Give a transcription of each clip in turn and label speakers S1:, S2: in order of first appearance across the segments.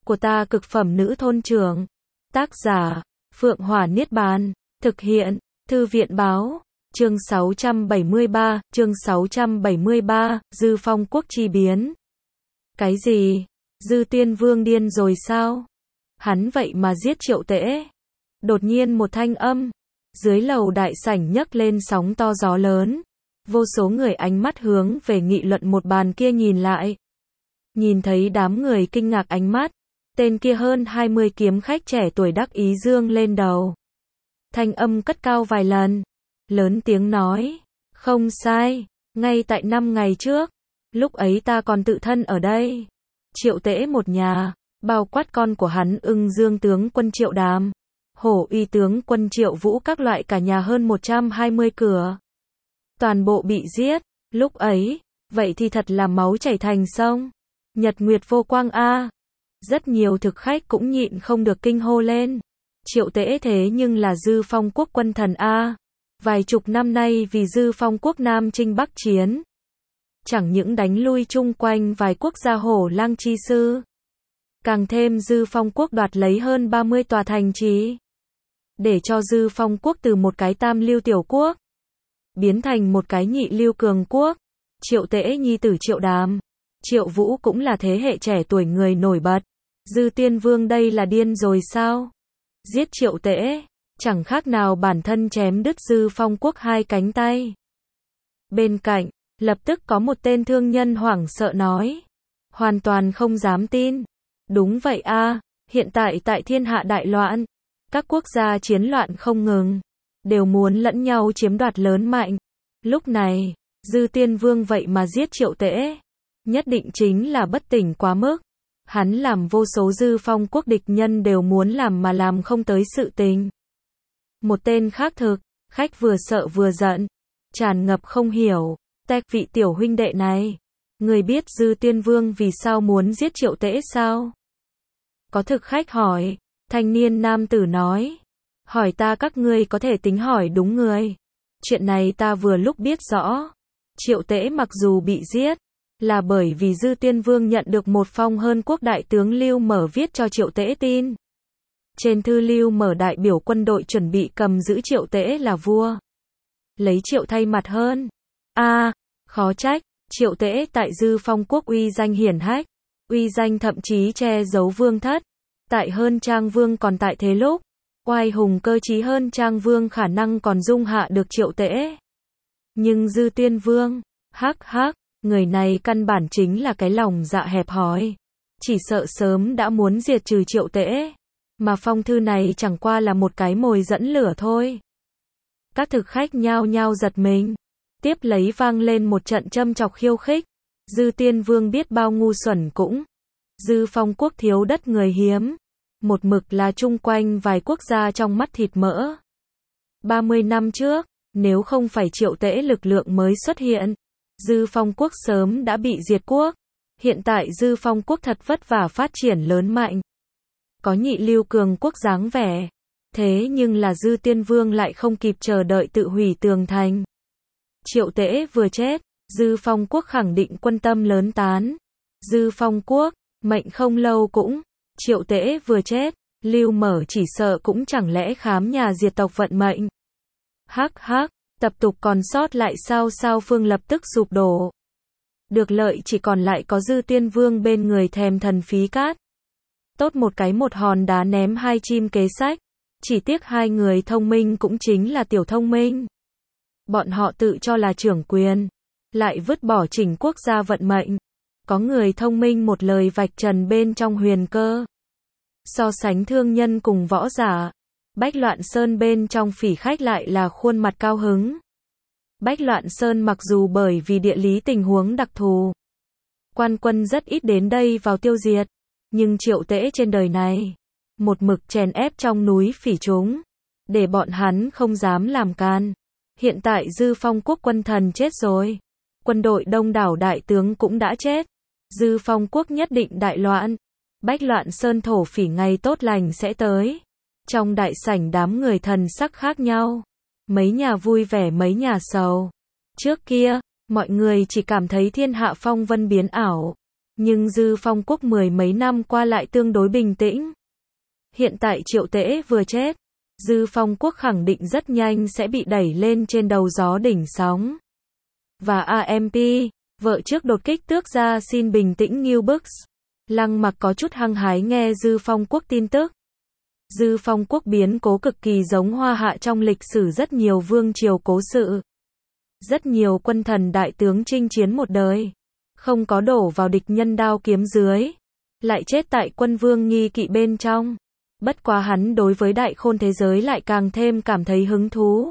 S1: của ta cực phẩm nữ thôn trưởng. Tác giả, Phượng Hỏa Niết Bàn. Thực hiện, Thư viện Báo. Chương 673, Dư Phong quốc chi biến. Cái gì? Dư Tiên Vương điên rồi sao? Hắn vậy mà giết Triệu Tễ. Đột nhiên một thanh âm, dưới lầu đại sảnh nhấc lên sóng to gió lớn. Vô số người ánh mắt hướng về nghị luận một bàn kia nhìn lại. Nhìn thấy đám người kinh ngạc ánh mắt, tên kia hơn 20 kiếm khách trẻ tuổi đắc ý dương lên đầu. Thanh âm cất cao vài lần, lớn tiếng nói, không sai, ngay tại 5 ngày trước, lúc ấy ta còn tự thân ở đây. Triệu Tễ một nhà, bao quát con của hắn Ưng Dương tướng quân Triệu Đàm, Hổ Uy tướng quân Triệu Vũ các loại cả nhà hơn 120 cửa. Toàn bộ bị giết, lúc ấy, vậy thì thật là máu chảy thành sông. Nhật Nguyệt vô quang a. Rất nhiều thực khách cũng nhịn không được kinh hô lên. Triệu Tễ thế nhưng là Dư Phong quốc quân thần a. Vài chục năm nay vì Dư Phong quốc Nam chinh Bắc chiến, chẳng những đánh lui chung quanh vài quốc gia hổ lang chi sư, càng thêm Dư Phong quốc đoạt lấy hơn 30 tòa thành trì, để cho Dư Phong quốc từ một cái tam lưu tiểu quốc biến thành một cái nhị lưu cường quốc. Triệu Tễ nhi tử Triệu Đàm, Triệu Vũ cũng là thế hệ trẻ tuổi người nổi bật. Dư Tiên Vương đây là điên rồi sao? Giết Triệu Tễ, chẳng khác nào bản thân chém đứt Dư Phong quốc hai cánh tay. Bên cạnh, lập tức có một tên thương nhân hoảng sợ nói, hoàn toàn không dám tin. Đúng vậy a, hiện tại tại thiên hạ đại loạn, các quốc gia chiến loạn không ngừng, đều muốn lẫn nhau chiếm đoạt lớn mạnh. Lúc này, Dư Tiên Vương vậy mà giết Triệu Tễ, nhất định chính là bất tỉnh quá mức. Hắn làm vô số Dư Phong quốc địch nhân đều muốn làm mà làm không tới sự tình. Một tên khác thực khách vừa sợ vừa giận, tràn ngập không hiểu. Tech vị tiểu huynh đệ này, người biết Dư Tiên Vương vì sao muốn giết Triệu Tễ sao? Có thực khách hỏi. Thanh niên nam tử nói, hỏi ta các ngươi có thể tính hỏi đúng người. Chuyện này ta vừa lúc biết rõ. Triệu Tễ mặc dù bị giết, là bởi vì Dư Tiên Vương nhận được một phong hơn quốc đại tướng Lưu Mở viết cho Triệu Tễ tin. Trên thư Lưu Mở đại biểu quân đội chuẩn bị cầm giữ Triệu Tễ là vua, lấy Triệu thay mặt hơn. Khó trách, Triệu Tễ tại Dư Phong quốc uy danh hiển hách, uy danh thậm chí che giấu vương thất. Tại Hơn Trang Vương còn tại thế lúc, oai hùng cơ trí Hơn Trang Vương khả năng còn dung hạ được Triệu Tễ. Nhưng Dư Tiên Vương, người này căn bản chính là cái lòng dạ hẹp hòi, chỉ sợ sớm đã muốn diệt trừ Triệu Tễ, mà phong thư này chẳng qua là một cái mồi dẫn lửa thôi. Các thực khách nhao nhao giật mình, tiếp lấy vang lên một trận châm chọc khiêu khích. Dư Tiên Vương biết bao ngu xuẩn cũng. Dư Phong quốc thiếu đất người hiếm, một mực là chung quanh vài quốc gia trong mắt thịt mỡ. 30 năm trước, nếu không phải Triệu Tễ lực lượng mới xuất hiện, Dư Phong quốc sớm đã bị diệt quốc. Hiện tại Dư Phong quốc thật vất vả phát triển lớn mạnh, có nhị lưu cường quốc dáng vẻ. Thế nhưng là Dư Tiên Vương lại không kịp chờ đợi tự hủy tường thành. Triệu Tễ vừa chết, Dư Phong quốc khẳng định quân tâm lớn tán. Dư Phong quốc, mệnh không lâu cũng. Triệu Tễ vừa chết, Lưu Mở chỉ sợ cũng chẳng lẽ khám nhà diệt tộc vận mệnh. Tập tục còn sót lại sao phương lập tức sụp đổ. Được lợi chỉ còn lại có Dư Tiên Vương bên người thèm thần phí cát. Tốt một cái một hòn đá ném hai chim kế sách. Chỉ tiếc hai người thông minh cũng chính là tiểu thông minh. Bọn họ tự cho là trưởng quyền, lại vứt bỏ chỉnh quốc gia vận mệnh. Có người thông minh một lời vạch trần bên trong huyền cơ. So sánh thương nhân cùng võ giả, Bách Loạn Sơn bên trong phỉ khách lại là khuôn mặt cao hứng. Bách Loạn Sơn mặc dù bởi vì địa lý tình huống đặc thù, quan quân rất ít đến đây vào tiêu diệt, nhưng Triệu Tễ trên đời này, một mực chèn ép trong núi phỉ chúng, để bọn hắn không dám làm can. Hiện tại Dư Phong quốc quân thần chết rồi, quân đội đông đảo đại tướng cũng đã chết, Dư Phong quốc nhất định đại loạn. Bách Loạn Sơn thổ phỉ ngày tốt lành sẽ tới. Trong đại sảnh đám người thần sắc khác nhau, mấy nhà vui vẻ mấy nhà sầu. Trước kia, mọi người chỉ cảm thấy thiên hạ phong vân biến ảo, Nhưng Dư Phong quốc mười mấy năm qua lại tương đối bình tĩnh. Hiện tại Triệu Tễ vừa chết, Dư Phong quốc khẳng định rất nhanh sẽ bị đẩy lên trên đầu gió đỉnh sóng. Và AMP, vợ trước đột kích tước ra xin bình tĩnh New Books. Lăng Mặc có chút hăng hái nghe Dư Phong quốc tin tức. Dư Phong quốc biến cố cực kỳ giống Hoa Hạ trong lịch sử rất nhiều vương triều cố sự. Rất nhiều quân thần đại tướng chinh chiến một đời, không có đổ vào địch nhân đao kiếm dưới, lại chết tại quân vương nghi kỵ bên trong. Bất quá hắn đối với đại khôn thế giới lại càng thêm cảm thấy hứng thú.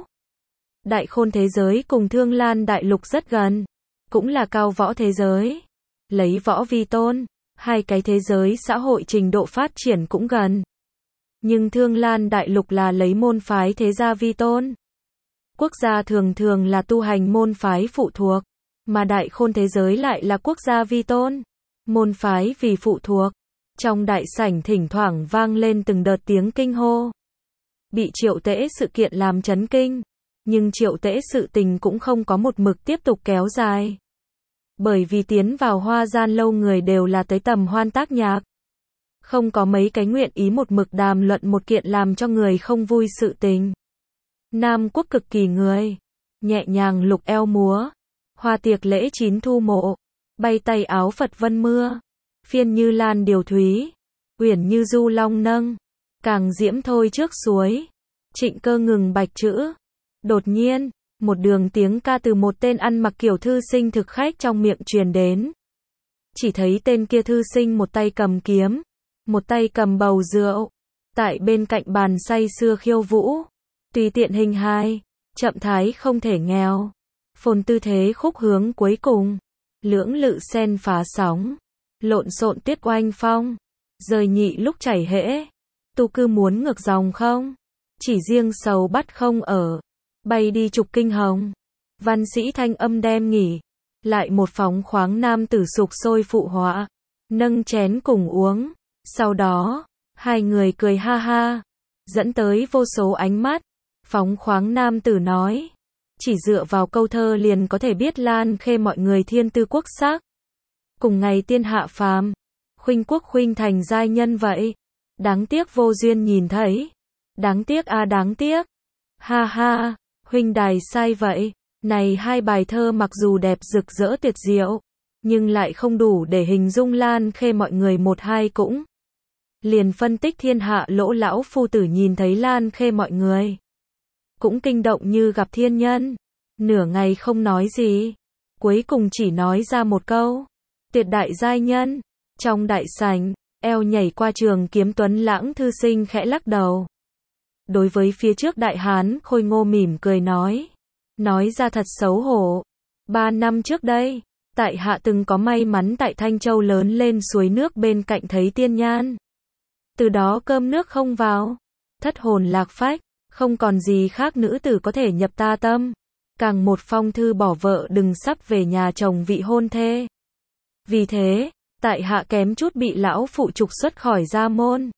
S1: Đại khôn thế giới cùng Thương Lan đại lục rất gần, cũng là cao võ thế giới. Lấy võ vi tôn, hai cái thế giới xã hội trình độ phát triển cũng gần. Nhưng Thương Lan đại lục là lấy môn phái thế gia vi tôn. Quốc gia thường thường là tu hành môn phái phụ thuộc, mà đại khôn thế giới lại là quốc gia vi tôn, môn phái vì phụ thuộc. Trong đại sảnh thỉnh thoảng vang lên từng đợt tiếng kinh hô. Bị Triệu Tễ sự kiện làm chấn kinh, nhưng Triệu Tễ sự tình cũng không có một mực tiếp tục kéo dài. Bởi vì tiến vào Hoa Gian lâu người đều là tới tầm hoan tác nhạc. Không có mấy cái nguyện ý một mực đàm luận một kiện làm cho người không vui sự tình. Nam quốc cực kỳ người, nhẹ nhàng lục eo múa, hoa tiệc lễ chín thu mộ, bay tay áo Phật vân mưa, phiên như lan điều thúy, uyển như du long nâng, càng diễm thôi trước suối, Trịnh Cơ ngừng bạch chữ. Đột nhiên, một đường tiếng ca từ một tên ăn mặc kiểu thư sinh thực khách trong miệng truyền đến. Chỉ thấy tên kia thư sinh một tay cầm kiếm, một tay cầm bầu rượu, tại bên cạnh bàn say sưa khiêu vũ, tùy tiện hình hài, chậm thái không thể nghèo, phồn tư thế khúc hướng cuối cùng, lưỡng lự sen phá sóng, lộn xộn tuyết oanh phong, rời nhị lúc chảy hễ, tu cư muốn ngược dòng không, chỉ riêng sầu bắt không ở, bay đi trục kinh hồng, văn sĩ thanh âm đem nghỉ, lại một phóng khoáng nam tử sục sôi phụ họa, nâng chén cùng uống, sau đó, hai người cười ha ha, dẫn tới vô số ánh mắt, phóng khoáng nam tử nói, chỉ dựa vào câu thơ liền có thể biết Lan Khê mọi người thiên tư quốc sắc. Cùng ngày tiên hạ phàm, khuynh quốc khuynh thành giai nhân vậy, đáng tiếc vô duyên nhìn thấy, đáng tiếc a đáng tiếc, ha ha, huynh đài sai vậy, này hai bài thơ mặc dù đẹp rực rỡ tuyệt diệu, nhưng lại không đủ để hình dung Lan Khê mọi người một hai cũng. Liền phân tích thiên hạ lỗ lão phu tử nhìn thấy Lan Khê mọi người, cũng kinh động như gặp thiên nhân, nửa ngày không nói gì, cuối cùng chỉ nói ra một câu, tuyệt đại giai nhân. Trong đại sảnh, eo nhảy qua trường kiếm tuấn lãng thư sinh khẽ lắc đầu. Đối với phía trước đại hán khôi ngô mỉm cười nói ra thật xấu hổ. 3 năm trước đây, tại hạ từng có may mắn tại Thanh Châu lớn lên suối nước bên cạnh thấy tiên nhan. Từ đó cơm nước không vào, thất hồn lạc phách, không còn gì khác nữ tử có thể nhập ta tâm. Càng một phong thư bỏ vợ đừng sắp về nhà chồng vị hôn thê. Vì thế, tại hạ kém chút bị lão phụ trục xuất khỏi gia môn.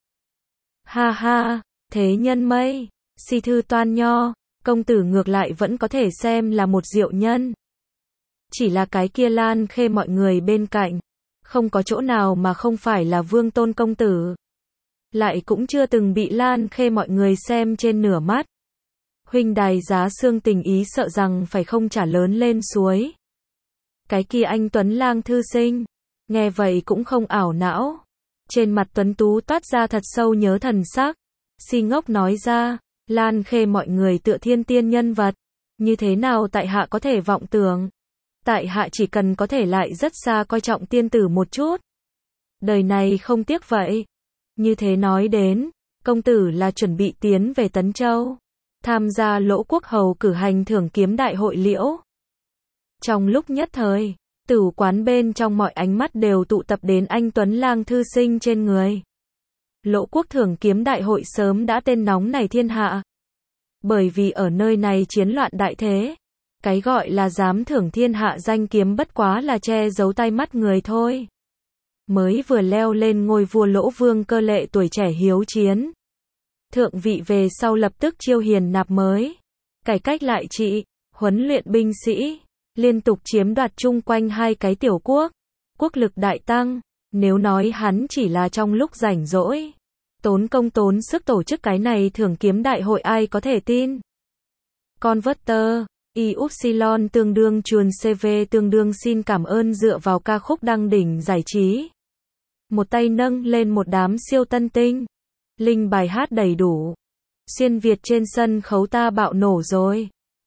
S1: Ha ha, thế nhân mây, si thư toan nho, công tử ngược lại vẫn có thể xem là một diệu nhân. Chỉ là cái kia Lan Khê mọi người bên cạnh, không có chỗ nào mà không phải là vương tôn công tử. Lại cũng chưa từng bị Lan Khê mọi người xem trên nửa mắt. Huynh đài giá xương tình ý sợ rằng phải không trả lớn lên suối. Cái kia anh Tuấn Lang thư sinh, nghe vậy cũng không ảo não. Trên mặt Tuấn Tú toát ra thật sâu nhớ thần sắc. Si ngốc nói ra, Lan Khê mọi người tựa thiên tiên nhân vật. Như thế nào tại hạ có thể vọng tưởng. Tại hạ chỉ cần có thể lại rất xa coi trọng tiên tử một chút. Đời này không tiếc vậy. Như thế nói đến, công tử là chuẩn bị tiến về Tấn Châu, tham gia Lỗ Quốc Hầu cử hành thưởng kiếm đại hội liễu. Trong lúc nhất thời, tử quán bên trong mọi ánh mắt đều tụ tập đến anh Tuấn Lang thư sinh trên người. Lỗ Quốc thưởng kiếm đại hội sớm đã tên nóng này thiên hạ. Bởi vì ở nơi này chiến loạn đại thế, cái gọi là dám thưởng thiên hạ danh kiếm bất quá là che giấu tai mắt người thôi. Mới vừa leo lên ngôi vua Lỗ Vương Cơ Lệ tuổi trẻ hiếu chiến. Thượng vị về sau lập tức chiêu hiền nạp mới, cải cách lại trị, huấn luyện binh sĩ, liên tục chiếm đoạt chung quanh hai cái tiểu quốc, quốc lực đại tăng. Nếu nói hắn chỉ là trong lúc rảnh rỗi, tốn công tốn sức tổ chức cái này thưởng kiếm đại hội ai có thể tin. Converter, y upsilon tương đương chuồn CV tương đương xin cảm ơn dựa vào ca khúc đăng đỉnh giải trí. Một tay nâng lên một đám siêu tân tinh. Linh bài hát đầy đủ. Xuyên Việt trên sân khấu ta bạo nổ rồi.